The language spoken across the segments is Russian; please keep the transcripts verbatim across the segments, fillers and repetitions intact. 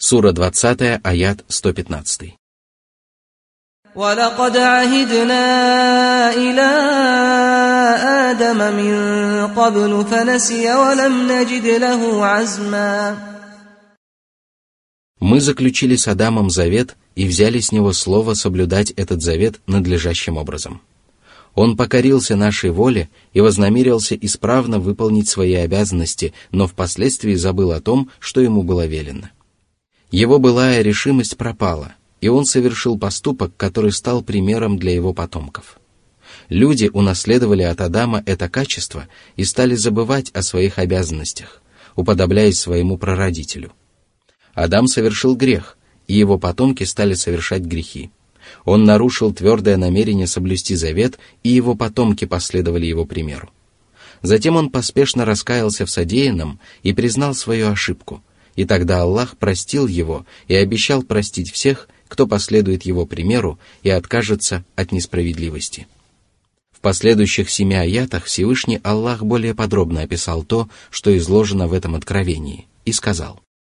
Сура двадцатая, аят сто пятнадцатый. وَلَقَدْ عَهِدْنَا إِلَىٰ آدَمَ مِن قَبْلُ فَنَسِيَ وَلَمْ نَجِدْ لَهُ عَزْمًا. Мы заключили с Адамом завет и взяли с него слово соблюдать этот завет надлежащим образом. Он покорился нашей воле и вознамерился исправно выполнить свои обязанности, но впоследствии забыл о том, что ему было велено. Его былая решимость пропала, и он совершил поступок, который стал примером для его потомков. Люди унаследовали от Адама это качество и стали забывать о своих обязанностях, уподобляясь своему прародителю. Адам совершил грех, и его потомки стали совершать грехи. Он нарушил твердое намерение соблюсти завет, и его потомки последовали его примеру. Затем он поспешно раскаялся в содеянном и признал свою ошибку, и тогда Аллах простил его и обещал простить всех, кто последует его примеру и откажется от несправедливости. В последующих семи аятах Всевышний Аллах более подробно описал то, что изложено в этом откровении, и сказал: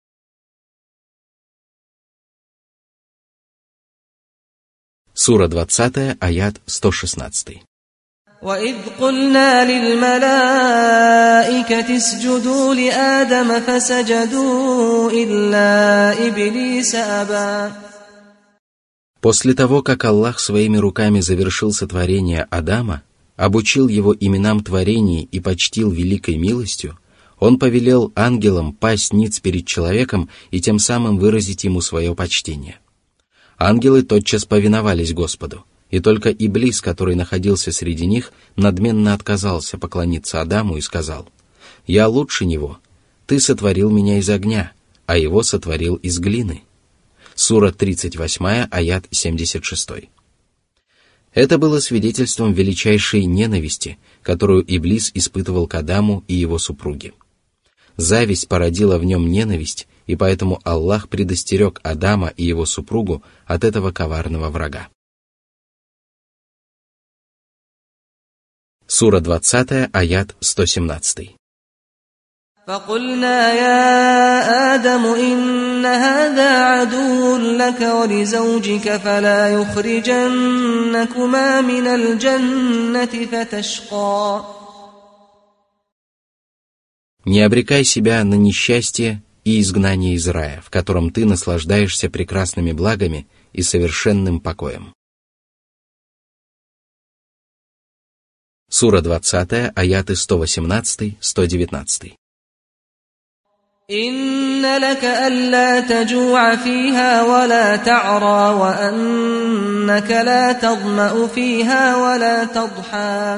Сура двадцатая, аят сто шестнадцатый. وَإِذْ قُلْنَا لِلْمَلَائِكَةِ اسْجُدُوا لِآدَمَ فَسَجَدُوا إِلَّا إِبْلِيسَ أَبَى. После того, как Аллах своими руками завершил сотворение Адама, обучил его именам творений и почтил великой милостью, он повелел ангелам пасть ниц перед человеком и тем самым выразить ему свое почтение. Ангелы тотчас повиновались Господу, и только Иблис, который находился среди них, надменно отказался поклониться Адаму и сказал: «Я лучше него, ты сотворил меня из огня, а его сотворил из глины». Сура тридцать восемь, аят семьдесят шесть. Это было свидетельством величайшей ненависти, которую Иблис испытывал к Адаму и его супруге. Зависть породила в нем ненависть, и поэтому Аллах предостерег Адама и его супругу от этого коварного врага. Сура двадцатая, аят сто семнадцатый. فَقُلْنَا يَا آدَمُ إِنَّ هَذَا عَدُوٌّ لَكَ وَلِزَوْجِكَ فَلَا يُخْرِجَنَّكُمَا مِنَ الْجَنَّةِ فَتَشْقَى. Не обрекай себя на несчастье и изгнание из рая, в котором ты наслаждаешься прекрасными благами и совершенным покоем. Сура двадцатая, аяты сто восемнадцатый — сто девятнадцатый. إِنَّ لَكَ أَلَّا تَجُوعَ فِيهَا وَلَا تَعْرَى وَأَنَّكَ لَا تَظْمَأُ فِيهَا وَلَا تَضْحَى.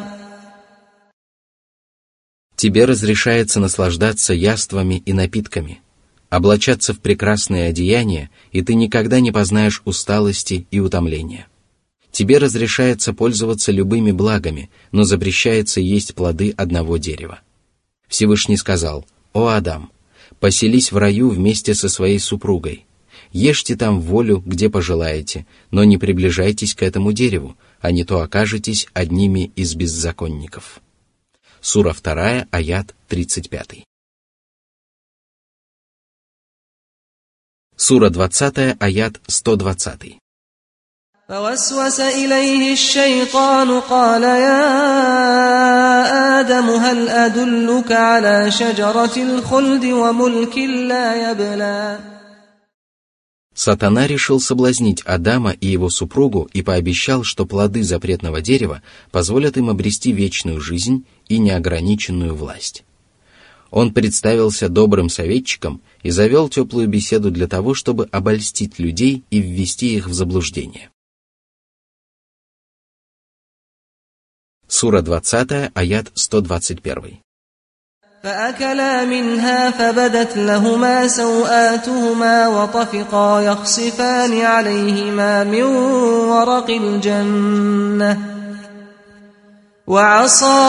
Тебе разрешается наслаждаться яствами и напитками, облачаться в прекрасные одеяния, и ты никогда не познаешь усталости и утомления. Тебе разрешается пользоваться любыми благами, но запрещается есть плоды одного дерева. Всевышний сказал: «О Адам, поселись в раю вместе со своей супругой. Ешьте там волю, где пожелаете, но не приближайтесь к этому дереву, а не то окажетесь одними из беззаконников». Сура вторая, аят тридцать пятый. Сура двадцатая, аят сто двадцатый. فوسوس إليه الشيطان قال يا آدم هل أدلك على شجرة الخلد وملك لا يبلى. Сатана решил соблазнить Адама и его супругу и пообещал, что плоды запретного дерева позволят им обрести вечную жизнь и неограниченную власть. Он представился добрым советчиком и завел теплую беседу для того, чтобы обольстить людей и ввести их в заблуждение. Сура двадцатая, аят сто двадцать один. فأكلا منها فبدت لهما سوآتهما وطفقا يخصفان عليهما من ورق الجنة وعصى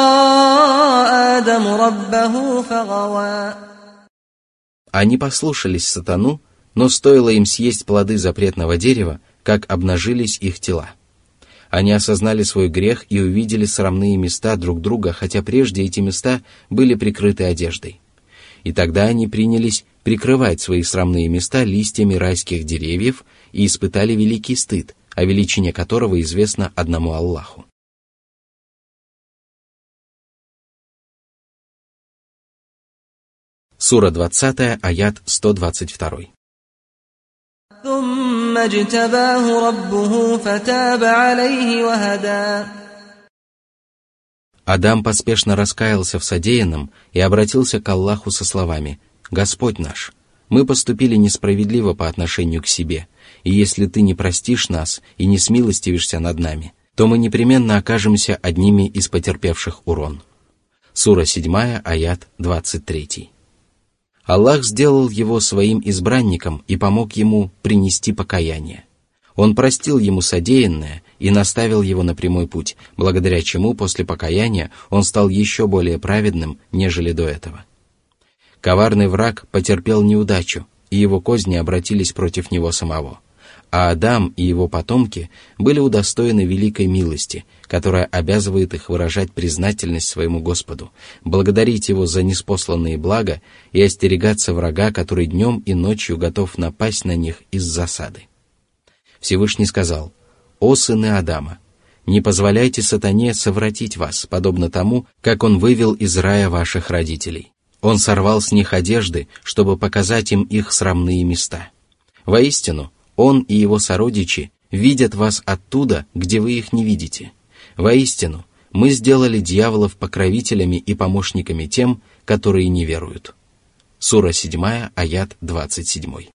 آدم ربه فغوى. Они послушались сатану, но стоило им съесть плоды запретного дерева, как обнажились их тела. Они осознали свой грех и увидели срамные места друг друга, хотя прежде эти места были прикрыты одеждой. И тогда они принялись прикрывать свои срамные места листьями райских деревьев и испытали великий стыд, о величине которого известно одному Аллаху. Сура двадцатая, аят сто двадцать два. ثم اجتباه ربه فتاب عليه وهدى. Адам поспешно раскаялся в содеянном и обратился к Аллаху со словами: «Господь наш, мы поступили несправедливо по отношению к себе, и если Ты не простишь нас и не смилостивишься над нами, то мы непременно окажемся одними из потерпевших урон». Сура седьмая, аят двадцать три. Аллах сделал его своим избранником и помог ему принести покаяние. Он простил ему содеянное и наставил его на прямой путь, благодаря чему после покаяния он стал еще более праведным, нежели до этого. Коварный враг потерпел неудачу, и его козни обратились против него самого. А Адам и его потомки были удостоены великой милости, которая обязывает их выражать признательность своему Господу, благодарить Его за ниспосланные блага и остерегаться врага, который днем и ночью готов напасть на них из засады. Всевышний сказал: «О сыны Адама, не позволяйте сатане совратить вас, подобно тому, как он вывел из рая ваших родителей. Он сорвал с них одежды, чтобы показать им их срамные места. Воистину, он и его сородичи видят вас оттуда, где вы их не видите. Воистину, мы сделали дьяволов покровителями и помощниками тем, которые не веруют». Сура седьмая, аят двадцать семь.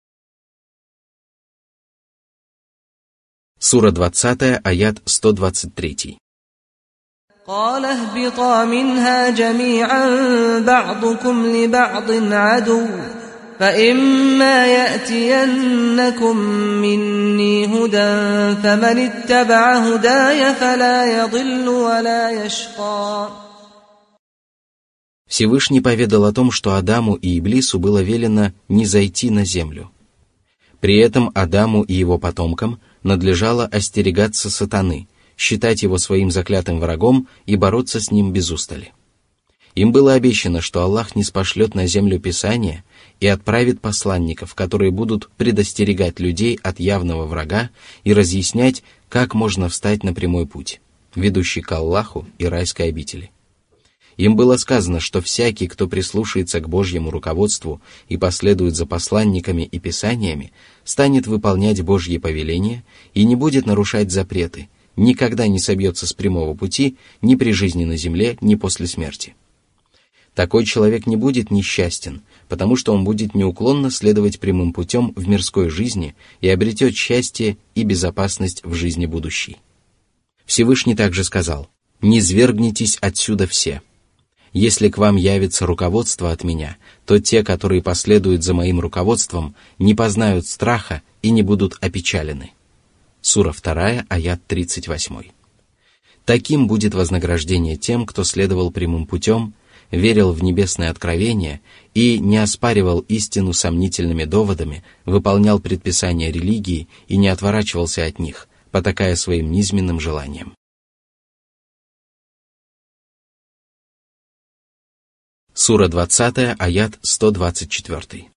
Сура двадцатая, аят сто двадцать три. قال اهبطا منها جميعا بعضكم لبعض عدو فإما يأتينكم مني هدى فمن اتبع هداي فلا يضل ولا يشقى. Всевышний поведал о том, что Адаму и Иблису было велено не зайти на землю. При этом Адаму и его потомкам надлежало остерегаться сатаны, считать его своим заклятым врагом и бороться с ним без устали. Им было обещано, что Аллах ниспошлет на землю Писание и отправит посланников, которые будут предостерегать людей от явного врага и разъяснять, как можно встать на прямой путь, ведущий к Аллаху и райской обители. Им было сказано, что всякий, кто прислушается к Божьему руководству и последует за посланниками и писаниями, станет выполнять Божьи повеления и не будет нарушать запреты, никогда не собьется с прямого пути ни при жизни на земле, ни после смерти. Такой человек не будет несчастен, потому что он будет неуклонно следовать прямым путем в мирской жизни и обретет счастье и безопасность в жизни будущей. Всевышний также сказал: «Не свергнитесь отсюда все. Если к вам явится руководство от меня, то те, которые последуют за моим руководством, не познают страха и не будут опечалены». Сура вторая, аят тридцать восемь. Таким будет вознаграждение тем, кто следовал прямым путем, верил в небесное откровение и не оспаривал истину сомнительными доводами, выполнял предписания религии и не отворачивался от них, потакая своим низменным желаниям. Сура двадцатая, аят сто двадцать четыре.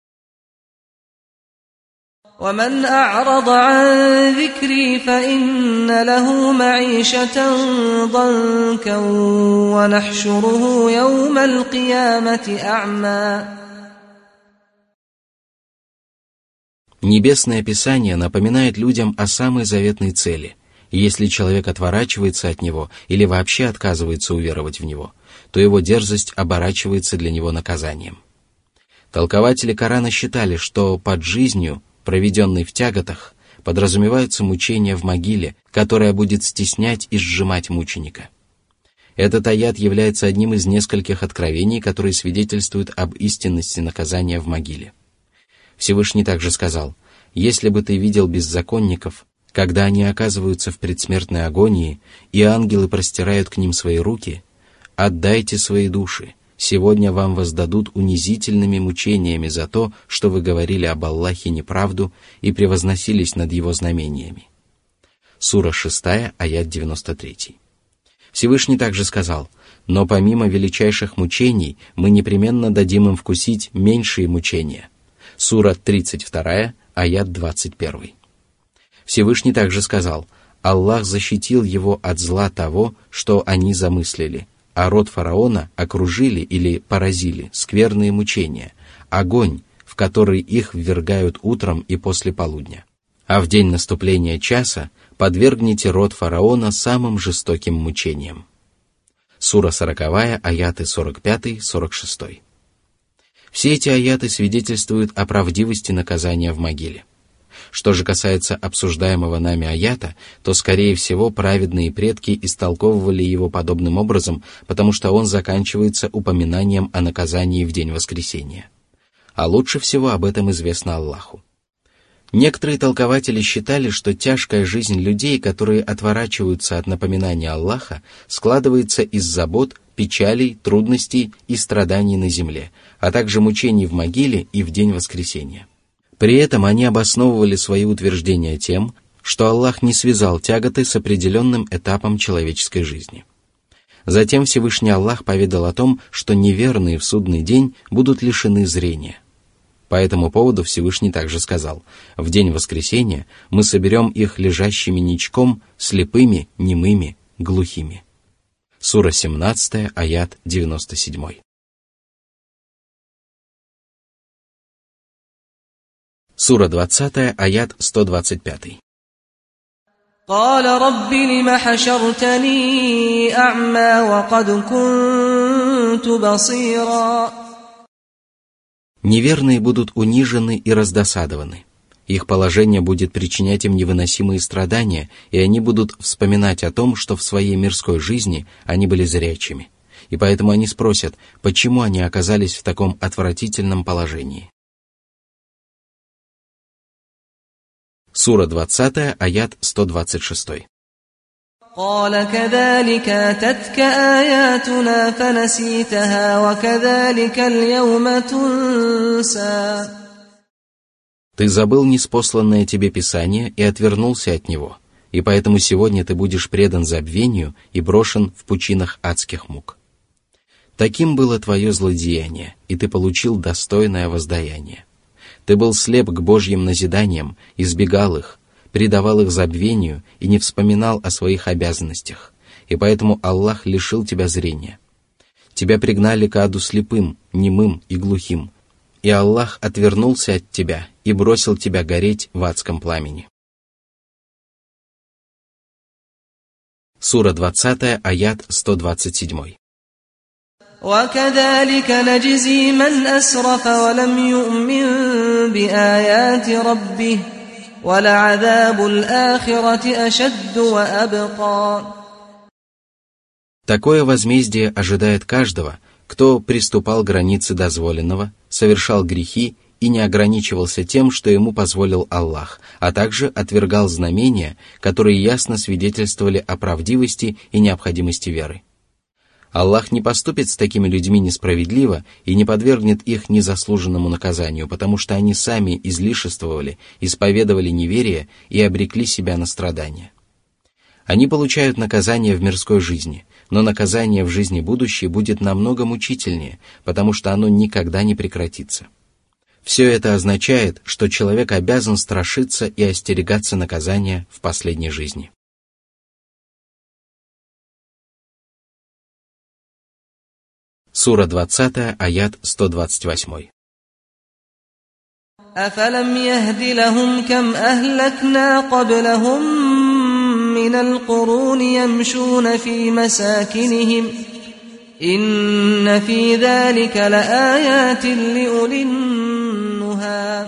ومن أعرض عن ذكري فإن له معيشة ضنكا ونحشره يوم القيامة أعمى. Небесное Писание напоминает людям о самой заветной цели, и если человек отворачивается от него или вообще отказывается уверовать в него, то его дерзость оборачивается для него наказанием. Толкователи Корана считали, что под жизнью, проведенной в тяготах, подразумеваются мучения в могиле, которая будет стеснять и сжимать мученика. Этот аят является одним из нескольких откровений, которые свидетельствуют об истинности наказания в могиле. Всевышний также сказал: «Если бы ты видел беззаконников, когда они оказываются в предсмертной агонии, и ангелы простирают к ним свои руки, отдайте свои души, сегодня вам воздадут унизительными мучениями за то, что вы говорили об Аллахе неправду и превозносились над Его знамениями». Сура шестая, аят девяносто три. Всевышний также сказал: но помимо величайших мучений мы непременно дадим им вкусить меньшие мучения. Сура тридцать два, аят двадцать один. Всевышний также сказал: Аллах защитил его от зла того, что они замыслили, а род фараона окружили или поразили скверные мучения, огонь, в который их ввергают утром и после полудня. А в день наступления часа подвергните род фараона самым жестоким мучениям. Сура сороковая, аяты сорок пять сорок шесть. Все эти аяты свидетельствуют о правдивости наказания в могиле. Что же касается обсуждаемого нами аята, то, скорее всего, праведные предки истолковывали его подобным образом, потому что он заканчивается упоминанием о наказании в день воскресения. А лучше всего об этом известно Аллаху. Некоторые толкователи считали, что тяжкая жизнь людей, которые отворачиваются от напоминания Аллаха, складывается из забот, печалей, трудностей и страданий на земле, а также мучений в могиле и в день воскресения. При этом они обосновывали свои утверждения тем, что Аллах не связал тяготы с определенным этапом человеческой жизни. Затем Всевышний Аллах поведал о том, что неверные в судный день будут лишены зрения. По этому поводу Всевышний также сказал: «В день воскресения мы соберем их лежащими ничком, слепыми, немыми, глухими». Сура семнадцать, аят девяносто семь. Сура двадцать, аят сто двадцать пять. قال رب لم حشرتني أعمى وقد كنت بصيرا. Неверные будут унижены и раздосадованы. Их положение будет причинять им невыносимые страдания, и они будут вспоминать о том, что в своей мирской жизни они были зрячими. И поэтому они спросят, почему они оказались в таком отвратительном положении. Сура двадцать, аят сто двадцать шесть. قال كذلك أتتك آياتنا فنسيتها وكذلك اليوم تنسى. Ты забыл ниспосланное тебе Писание и отвернулся от него, и поэтому сегодня ты будешь предан забвению и брошен в пучинах адских мук. Таким было твое злодеяние, и ты получил достойное воздаяние. Ты был слеп к Божьим назиданиям, избегал их, предавал их забвению и не вспоминал о своих обязанностях, и поэтому Аллах лишил тебя зрения. Тебя пригнали к аду слепым, немым и глухим, и Аллах отвернулся от тебя и бросил тебя гореть в адском пламени. Сура двадцать, аят сто двадцать семь. وكذلك نجزي من أسرف ولم يؤمن بآيات ربه ولعذاب الآخرة أشد وأبقى. Такое возмездие ожидает каждого, кто приступал к границе дозволенного, совершал грехи и не ограничивался тем, что ему позволил Аллах, а также отвергал знамения, которые ясно свидетельствовали о правдивости и необходимости веры. Аллах не поступит с такими людьми несправедливо и не подвергнет их незаслуженному наказанию, потому что они сами излишествовали, исповедовали неверие и обрекли себя на страдания. Они получают наказание в мирской жизни, но наказание в жизни будущей будет намного мучительнее, потому что оно никогда не прекратится. Все это означает, что человек обязан страшиться и остерегаться наказания в последней жизни. Сура двадцать, аят сто двадцать восемь. أفلم يهد لهم كم أهلكنا قبلهم من القرون يمشون في مساكنهم إن في ذلك لآيات لأولي النهى.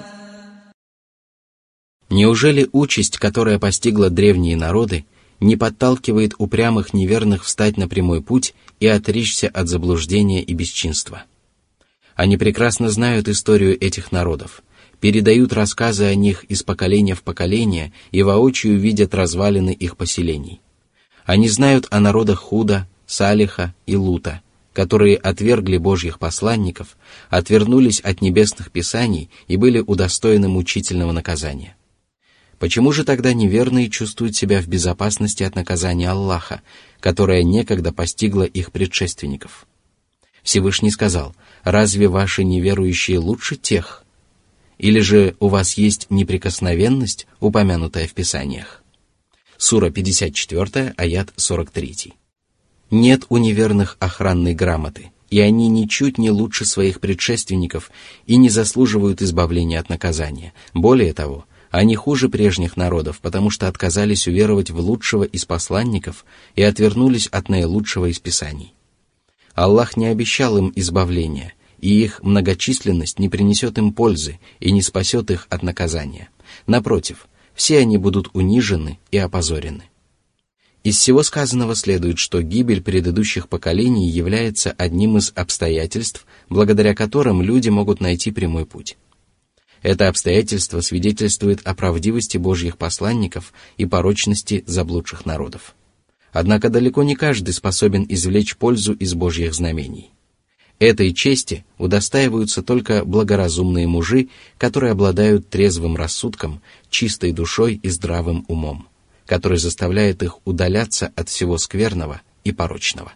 Неужели участь, которая постигла древние народы, не подталкивает упрямых неверных встать на прямой путь и отречься от заблуждения и бесчинства? Они прекрасно знают историю этих народов, передают рассказы о них из поколения в поколение и воочию видят развалины их поселений. Они знают о народах Худа, Салиха и Лута, которые отвергли Божьих посланников, отвернулись от небесных писаний и были удостоены мучительного наказания. Почему же тогда неверные чувствуют себя в безопасности от наказания Аллаха, которое некогда постигло их предшественников? Всевышний сказал: «Разве ваши неверующие лучше тех? Или же у вас есть неприкосновенность, упомянутая в Писаниях?» Сура пятьдесят четыре, аят сорок три. Нет у неверных охранной грамоты, и они ничуть не лучше своих предшественников и не заслуживают избавления от наказания. Более того, они хуже прежних народов, потому что отказались уверовать в лучшего из посланников и отвернулись от наилучшего из писаний. Аллах не обещал им избавления, и их многочисленность не принесет им пользы и не спасет их от наказания. Напротив, все они будут унижены и опозорены. Из всего сказанного следует, что гибель предыдущих поколений является одним из обстоятельств, благодаря которым люди могут найти прямой путь. Это обстоятельство свидетельствует о правдивости Божьих посланников и порочности заблудших народов. Однако далеко не каждый способен извлечь пользу из Божьих знамений. Этой чести удостаиваются только благоразумные мужи, которые обладают трезвым рассудком, чистой душой и здравым умом, который заставляет их удаляться от всего скверного и порочного.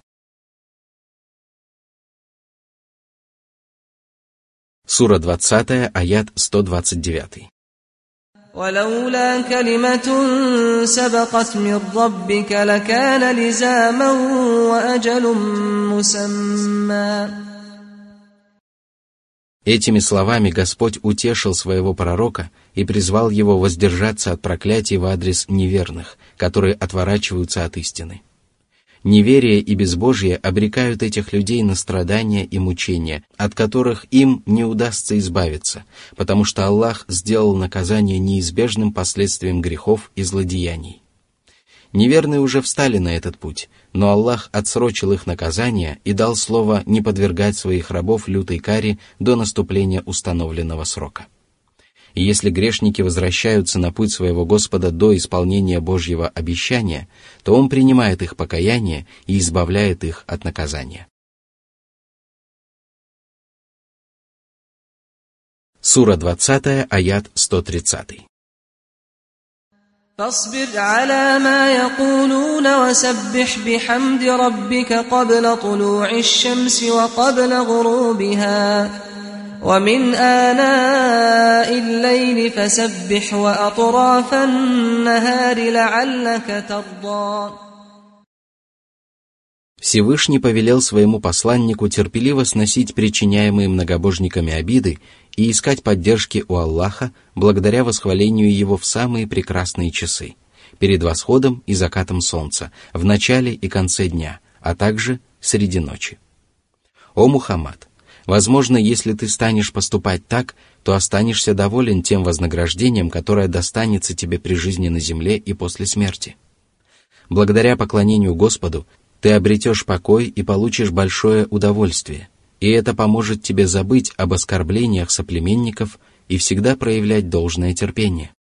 Сура двадцатая, аят сто двадцать девять. ولولا كلمة سبقت من ربك لكان لزاما وأجل مسمى. Этими словами Господь утешил своего пророка и призвал его воздержаться от проклятий в адрес неверных, которые отворачиваются от истины. Неверие и безбожие обрекают этих людей на страдания и мучения, от которых им не удастся избавиться, потому что Аллах сделал наказание неизбежным последствием грехов и злодеяний. Неверные уже встали на этот путь, но Аллах отсрочил их наказание и дал слово не подвергать своих рабов лютой каре до наступления установленного срока. И если грешники возвращаются на путь своего Господа до исполнения Божьего обещания, то Он принимает их покаяние и избавляет их от наказания. Сура двадцатая, аят сто тридцать. فاصبر على ما يقولون وسبح بحمد ربك قبل طلوع الشمس وقبل غروبها ومن آناء الليل فسبح وأطراف النهار لعلك ترضى. Всевышний повелел своему посланнику терпеливо сносить причиняемые многобожниками обиды и искать поддержки у Аллаха благодаря восхвалению Его в самые прекрасные часы, перед восходом и закатом солнца, в начале и конце дня, а также среди ночи. О Мухаммад! Возможно, если ты станешь поступать так, то останешься доволен тем вознаграждением, которое достанется тебе при жизни на земле и после смерти. Благодаря поклонению Господу ты обретешь покой и получишь большое удовольствие, и это поможет тебе забыть об оскорблениях соплеменников и всегда проявлять должное терпение.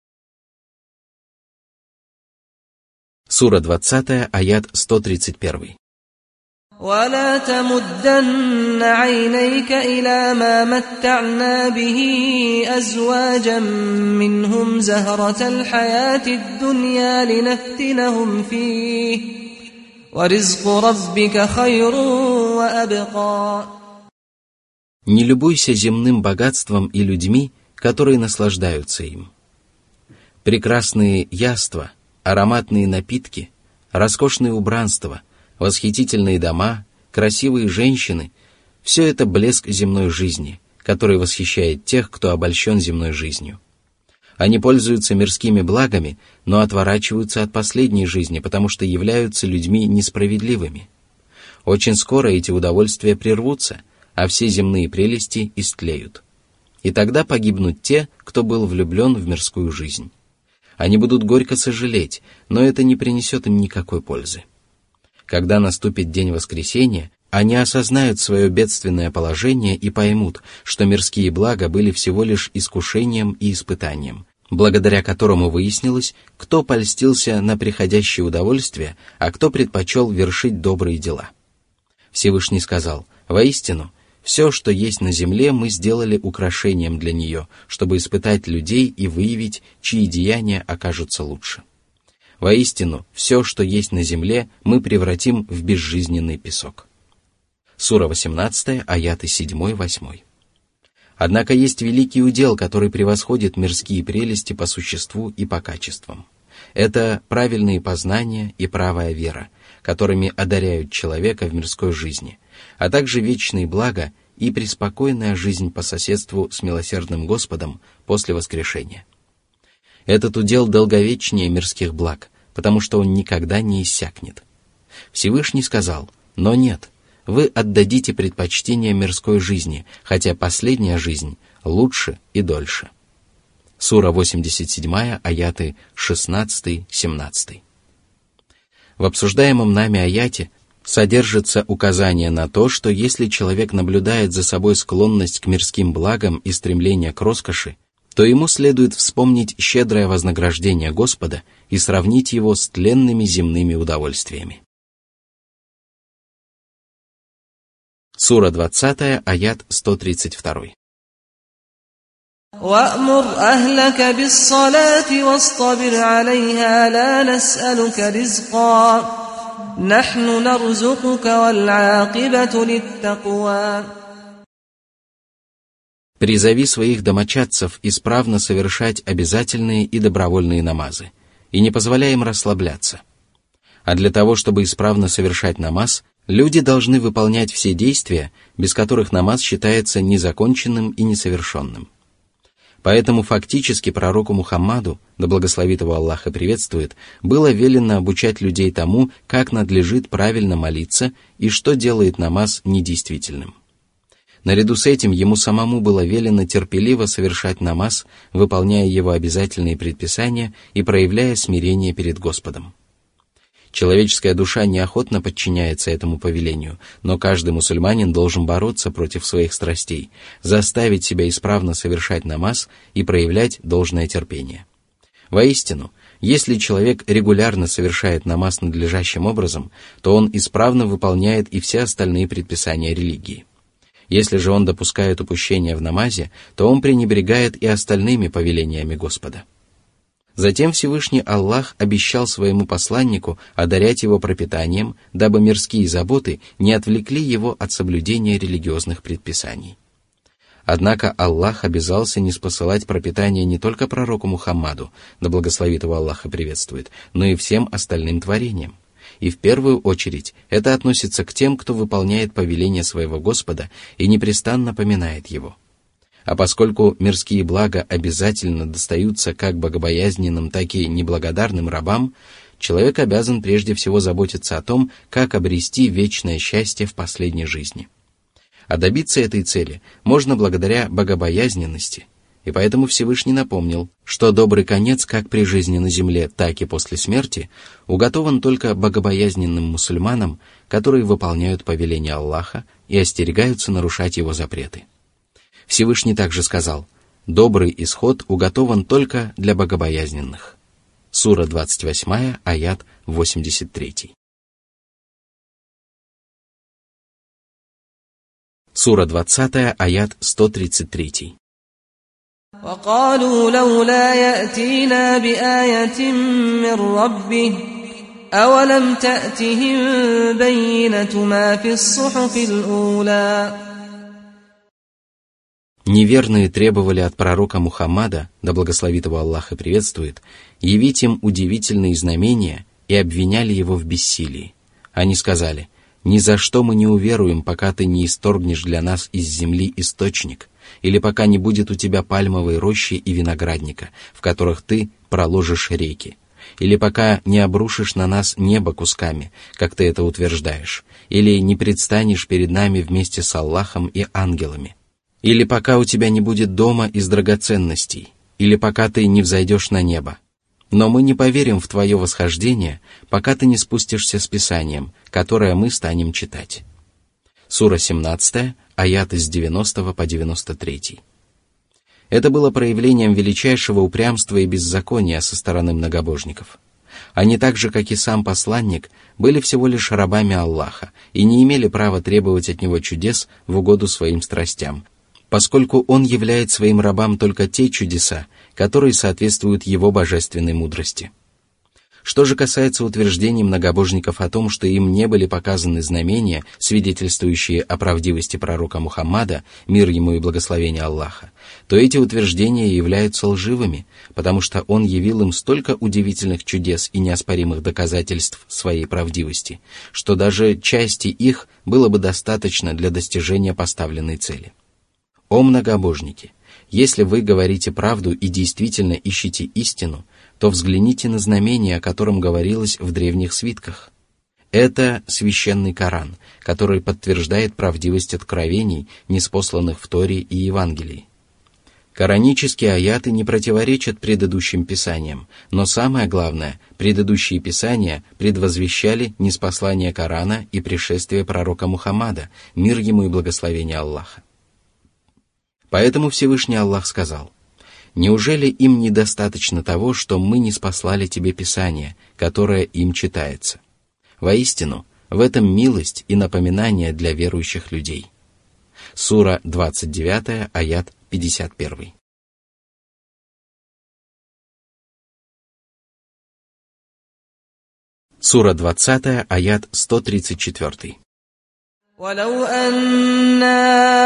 Сура двадцатая, аят сто тридцать один. ولا تمدن عينيك إلى ما متعنا به أزواجا منهم زهرة الحياة الدنيا لنفتنهم فيه ورزق ربك خير وأبقى. Не любуйся земным богатством и людьми, которые наслаждаются им. Прекрасные яства, ароматные напитки, роскошные убранства, восхитительные дома, красивые женщины – все это блеск земной жизни, который восхищает тех, кто обольщен земной жизнью. Они пользуются мирскими благами, но отворачиваются от последней жизни, потому что являются людьми несправедливыми. Очень скоро эти удовольствия прервутся, а все земные прелести истлеют. И тогда погибнут те, кто был влюблен в мирскую жизнь. Они будут горько сожалеть, но это не принесет им никакой пользы. Когда наступит день воскресения, они осознают свое бедственное положение и поймут, что мирские блага были всего лишь искушением и испытанием, благодаря которому выяснилось, кто польстился на приходящее удовольствие, а кто предпочел вершить добрые дела. Всевышний сказал: «Воистину, Все, что есть на земле, мы сделали украшением для нее, чтобы испытать людей и выявить, чьи деяния окажутся лучше. Воистину, все, что есть на земле, мы превратим в безжизненный песок. Сура восемнадцатая, аяты семь-восемь. Однако есть великий удел, который превосходит мирские прелести по существу и по качествам. Это правильные познания и правая вера, которыми одаряют человека в мирской жизни, а также вечные блага и преспокойная жизнь по соседству с милосердным Господом после воскрешения. Этот удел долговечнее мирских благ, потому что он никогда не иссякнет. Всевышний сказал: «Но нет, вы отдадите предпочтение мирской жизни, хотя последняя жизнь лучше и дольше». Сура восемьдесят семь, аяты шестнадцать-семнадцать. В обсуждаемом нами аяте содержится указание на то, что если человек наблюдает за собой склонность к мирским благам и стремление к роскоши, то ему следует вспомнить щедрое вознаграждение Господа и сравнить его с тленными земными удовольствиями. Сура двадцатая, аят сто тридцать два. وَأْمُرْ أَهْلَكَ بِالصَّلَاةِ وَاصْطَبِرْ عَلَيْهَا لَا نَسْأَلُكَ رِزْقًا نَحْنُ نَرْزُقُكَ وَالْعَاقِبَةُ لِلتَّقْوَى. Призови своих домочадцев исправно совершать обязательные и добровольные намазы, и не позволяй им расслабляться. А для того, чтобы исправно совершать намаз, люди должны выполнять все действия, без которых намаз считается незаконченным и несовершенным. Поэтому фактически пророку Мухаммаду, да благословит его Аллах и приветствует, было велено обучать людей тому, как надлежит правильно молиться и что делает намаз недействительным. Наряду с этим ему самому было велено терпеливо совершать намаз, выполняя его обязательные предписания и проявляя смирение перед Господом. Человеческая душа неохотно подчиняется этому повелению, но каждый мусульманин должен бороться против своих страстей, заставить себя исправно совершать намаз и проявлять должное терпение. Воистину, если человек регулярно совершает намаз надлежащим образом, то он исправно выполняет и все остальные предписания религии. Если же он допускает упущения в намазе, то он пренебрегает и остальными повелениями Господа. Затем Всевышний Аллах обещал своему посланнику одарять его пропитанием, дабы мирские заботы не отвлекли его от соблюдения религиозных предписаний. Однако Аллах обязался ниспосылать пропитание не только пророку Мухаммаду, да благословит его Аллах и приветствует, но и всем остальным творениям. И в первую очередь это относится к тем, кто выполняет повеление своего Господа и непрестанно поминает его. А поскольку мирские блага обязательно достаются как богобоязненным, так и неблагодарным рабам, человек обязан прежде всего заботиться о том, как обрести вечное счастье в последней жизни. А добиться этой цели можно благодаря богобоязненности, и поэтому Всевышний напомнил, что добрый конец как при жизни на земле, так и после смерти уготован только богобоязненным мусульманам, которые выполняют повеления Аллаха и остерегаются нарушать его запреты. Всевышний также сказал: «Добрый исход уготован только для богобоязненных». Сура двадцать восемь, аят восемьдесят три. Сура двадцать, аят сто тридцать три. وَقَالُوا لَوْلَا يَأْتِينَا بِآيَةٍ مِّن رَّبِّهِ أَوَلَمْ تَأْتِهِم بَيِّنَةُ مَا فِي الصُّحُفِ الْأُولَى. Неверные требовали от пророка Мухаммада, да благословит его Аллах и приветствует, явить им удивительные знамения и обвиняли его в бессилии. Они сказали: «Ни за что мы не уверуем, пока ты не исторгнешь для нас из земли источник, или пока не будет у тебя пальмовой рощи и виноградника, в которых ты проложишь реки, или пока не обрушишь на нас небо кусками, как ты это утверждаешь, или не предстанешь перед нами вместе с Аллахом и ангелами, или пока у тебя не будет дома из драгоценностей, или пока ты не взойдешь на небо. Но мы не поверим в твое восхождение, пока ты не спустишься с Писанием, которое мы станем читать». Сура семнадцать, аяты с девяностого по девяносто третий. Это было проявлением величайшего упрямства и беззакония со стороны многобожников. Они так же, как и сам посланник, были всего лишь рабами Аллаха и не имели права требовать от него чудес в угоду своим страстям, поскольку он являет своим рабам только те чудеса, которые соответствуют его божественной мудрости. Что же касается утверждений многобожников о том, что им не были показаны знамения, свидетельствующие о правдивости пророка Мухаммада, мир ему и благословение Аллаха, то эти утверждения являются лживыми, потому что он явил им столько удивительных чудес и неоспоримых доказательств своей правдивости, что даже части их было бы достаточно для достижения поставленной цели. О многобожники! Если вы говорите правду и действительно ищете истину, то взгляните на знамение, о котором говорилось в древних свитках. Это священный Коран, который подтверждает правдивость откровений, ниспосланных в Торе и Евангелии. Коранические аяты не противоречат предыдущим писаниям, но самое главное, предыдущие писания предвозвещали ниспослание Корана и пришествие пророка Мухаммада, мир ему и благословение Аллаха. Поэтому Всевышний Аллах сказал: «Неужели им недостаточно того, что мы ниспослали тебе Писание, которое им читается? Воистину, в этом милость и напоминание для верующих людей». Сура двадцать девять, аят пятьдесят один. Сура двадцать, аят сто тридцать четыре. ولو أنا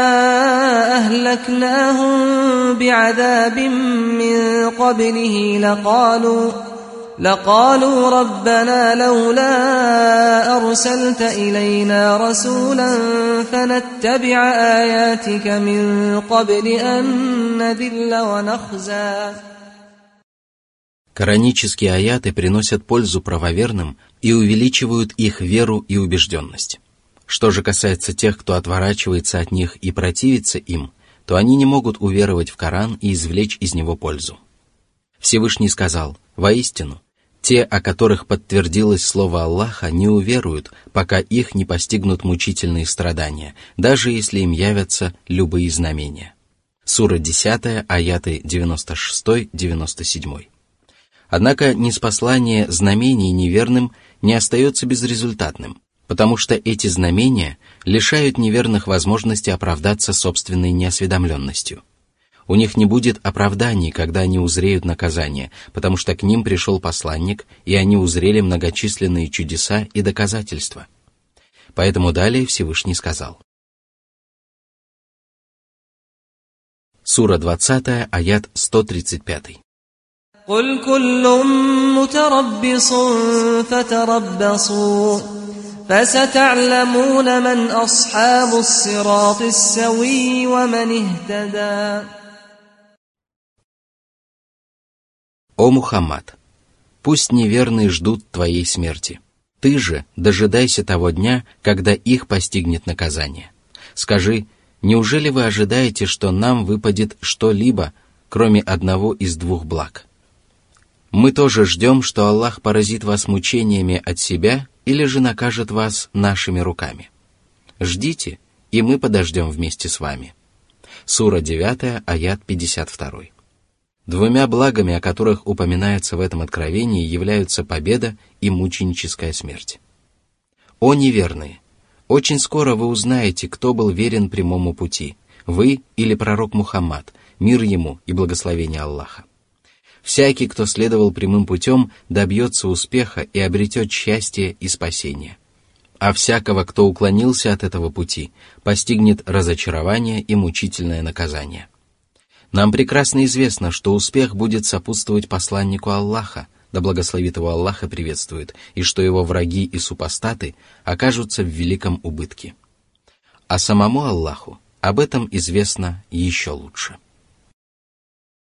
أهلكناهم بعذاب من قبله لقالوا لقالوا ربنا لولا أرسلت إلينا رسولا فنتبع آياتك من قبل أن نذل ونخزى. Коранические аяты приносят пользу правоверным и увеличивают их веру и убежденность. Что же касается тех, кто отворачивается от них и противится им, то они не могут уверовать в Коран и извлечь из него пользу. Всевышний сказал: «Воистину, те, о которых подтвердилось слово Аллаха, не уверуют, пока их не постигнут мучительные страдания, даже если им явятся любые знамения». Сура десять, аяты девяносто шесть девяносто семь. Однако ниспослание знамений неверным не остается безрезультатным, потому что эти знамения лишают неверных возможности оправдаться собственной неосведомленностью. У них не будет оправданий, когда они узреют наказание, потому что к ним пришел посланник, и они узрели многочисленные чудеса и доказательства. Поэтому далее Всевышний сказал. Сура двадцать, аят сто тридцать пять. قل كل متربص فتربصوا فستعلمون من أصحاب الصراط السوي ومن اهتدى. О Мухаммад! Пусть неверные ждут твоей смерти. Ты же дожидайся того дня, когда их постигнет наказание. Скажи: неужели вы ожидаете, что нам выпадет что-либо, кроме одного из двух благ? Мы тоже ждем, что Аллах поразит вас мучениями от себя или же накажет вас нашими руками. Ждите, и мы подождем вместе с вами. Сура девять, аят пятьдесят два. Двумя благами, о которых упоминается в этом откровении, являются победа и мученическая смерть. О неверные! Очень скоро вы узнаете, кто был верен прямому пути, вы или пророк Мухаммад, мир ему и благословение Аллаха. Всякий, кто следовал прямым путем, добьется успеха и обретет счастье и спасение. А всякого, кто уклонился от этого пути, постигнет разочарование и мучительное наказание. Нам прекрасно известно, что успех будет сопутствовать посланнику Аллаха, да благословит его Аллах и приветствует, и что его враги и супостаты окажутся в великом убытке. А самому Аллаху об этом известно еще лучше.